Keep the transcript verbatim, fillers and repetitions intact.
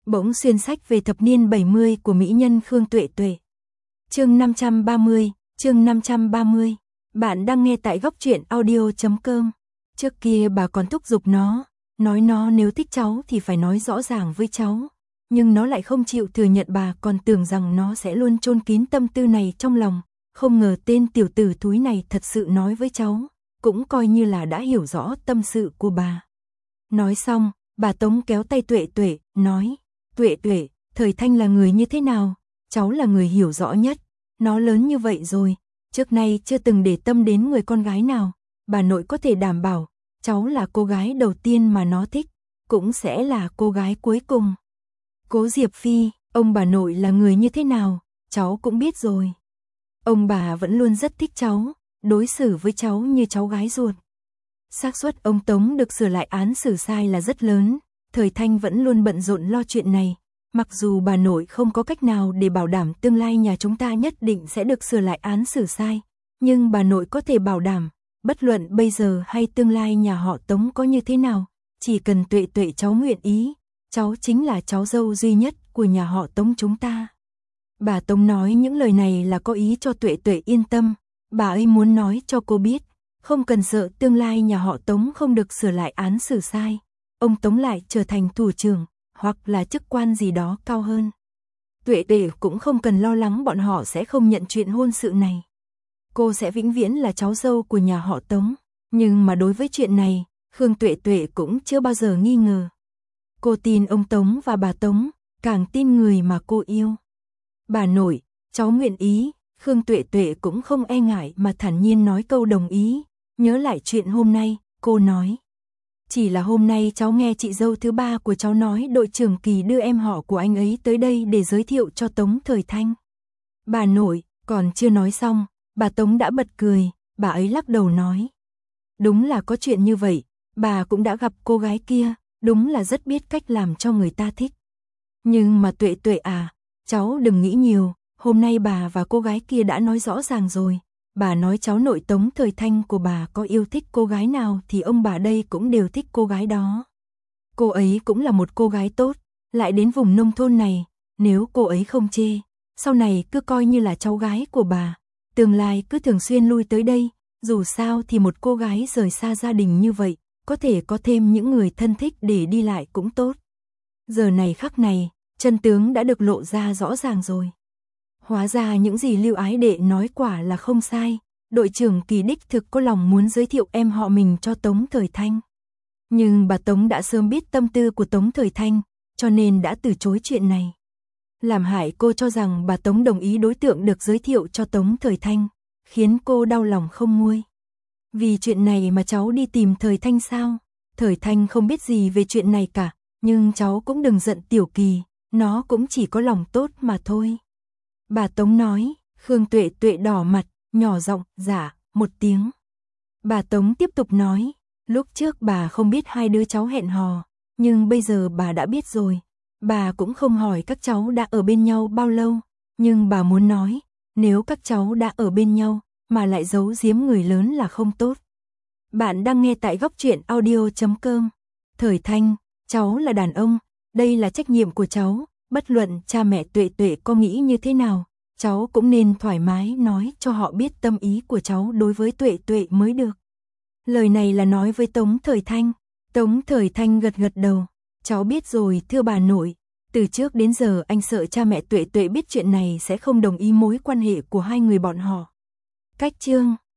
Bỗng xuyên sách về thập niên bảy mươi của mỹ nhân Khương Tuệ Tuệ. Chương năm trăm ba mươi, chương năm trăm ba mươi. Bạn đang nghe tại góc truyện audio chấm com. Trước kia bà còn thúc giục nó, nói nó nếu thích cháu thì phải nói rõ ràng với cháu. Nhưng nó lại không chịu thừa nhận, bà còn tưởng rằng nó sẽ luôn chôn kín tâm tư này trong lòng. Không ngờ tên tiểu tử thúi này thật sự nói với cháu, cũng coi như là đã hiểu rõ tâm sự của bà. Nói xong, bà Tống kéo tay Tuệ Tuệ, nói: Tuệ Tuệ, Thời Thanh là người như thế nào? Cháu là người hiểu rõ nhất. Nó lớn như vậy rồi, trước nay chưa từng để tâm đến người con gái nào. Bà nội có thể đảm bảo, cháu là cô gái đầu tiên mà nó thích, cũng sẽ là cô gái cuối cùng. Cố Diệp Phi, ông bà nội là người như thế nào, cháu cũng biết rồi. Ông bà vẫn luôn rất thích cháu, đối xử với cháu như cháu gái ruột. Xác suất ông Tống được sửa lại án xử sai là rất lớn. Thời Thanh vẫn luôn bận rộn lo chuyện này. Mặc dù bà nội không có cách nào để bảo đảm tương lai nhà chúng ta nhất định sẽ được sửa lại án xử sai, nhưng bà nội có thể bảo đảm, bất luận bây giờ hay tương lai nhà họ Tống có như thế nào, chỉ cần Tuệ Tuệ cháu nguyện ý, cháu chính là cháu dâu duy nhất của nhà họ Tống chúng ta. Bà Tống nói những lời này là có ý cho Tuệ Tuệ yên tâm. Bà ấy muốn nói cho cô biết, không cần sợ tương lai nhà họ Tống không được sửa lại án xử sai, ông Tống lại trở thành thủ trưởng, hoặc là chức quan gì đó cao hơn. Tuệ Tuệ cũng không cần lo lắng bọn họ sẽ không nhận chuyện hôn sự này. Cô sẽ vĩnh viễn là cháu dâu của nhà họ Tống. Nhưng mà đối với chuyện này, Khương Tuệ Tuệ cũng chưa bao giờ nghi ngờ. Cô tin ông Tống và bà Tống, càng tin người mà cô yêu. Bà nội, cháu nguyện ý. Khương Tuệ Tuệ cũng không e ngại mà thản nhiên nói câu đồng ý. Nhớ lại chuyện hôm nay, cô nói: Chỉ là hôm nay cháu nghe chị dâu thứ ba của cháu nói đội trưởng Kỳ đưa em họ của anh ấy tới đây để giới thiệu cho Tống Thời Thanh. Bà nội, còn chưa nói xong, bà Tống đã bật cười, bà ấy lắc đầu nói: Đúng là có chuyện như vậy, bà cũng đã gặp cô gái kia, đúng là rất biết cách làm cho người ta thích. Nhưng mà Tuệ Tuệ à, cháu đừng nghĩ nhiều, hôm nay bà và cô gái kia đã nói rõ ràng rồi. Bà nói cháu nội Tống Thời Thanh của bà có yêu thích cô gái nào thì ông bà đây cũng đều thích cô gái đó. Cô ấy cũng là một cô gái tốt, lại đến vùng nông thôn này, nếu cô ấy không chê, sau này cứ coi như là cháu gái của bà, tương lai cứ thường xuyên lui tới đây, dù sao thì một cô gái rời xa gia đình như vậy, có thể có thêm những người thân thích để đi lại cũng tốt. Giờ này khắc này, chân tướng đã được lộ ra rõ ràng rồi. Hóa ra những gì Lưu Ái Đệ nói quả là không sai, đội trưởng Kỳ đích thực có lòng muốn giới thiệu em họ mình cho Tống Thời Thanh. Nhưng bà Tống đã sớm biết tâm tư của Tống Thời Thanh, cho nên đã từ chối chuyện này. Làm hại cô cho rằng bà Tống đồng ý đối tượng được giới thiệu cho Tống Thời Thanh, khiến cô đau lòng không nguôi. Vì chuyện này mà cháu đi tìm Thời Thanh sao? Thời Thanh không biết gì về chuyện này cả, nhưng cháu cũng đừng giận Tiểu Kỳ, nó cũng chỉ có lòng tốt mà thôi. Bà Tống nói. Khương Tuệ Tuệ đỏ mặt, nhỏ giọng dạ một tiếng. Bà Tống tiếp tục nói: Lúc trước bà không biết hai đứa cháu hẹn hò, nhưng bây giờ bà đã biết rồi. Bà cũng không hỏi các cháu đã ở bên nhau bao lâu, nhưng bà muốn nói, nếu các cháu đã ở bên nhau mà lại giấu giếm người lớn là không tốt. Bạn đang nghe tại góc truyện audio chấm com. Thời Thanh, cháu là đàn ông, đây là trách nhiệm của cháu. Bất luận cha mẹ Tuệ Tuệ có nghĩ như thế nào, cháu cũng nên thoải mái nói cho họ biết tâm ý của cháu đối với Tuệ Tuệ mới được. Lời này là nói với Tống Thời Thanh. Tống Thời Thanh gật gật đầu. Cháu biết rồi thưa bà nội. Từ trước đến giờ anh sợ cha mẹ Tuệ Tuệ biết chuyện này sẽ không đồng ý mối quan hệ của hai người bọn họ. Cách chương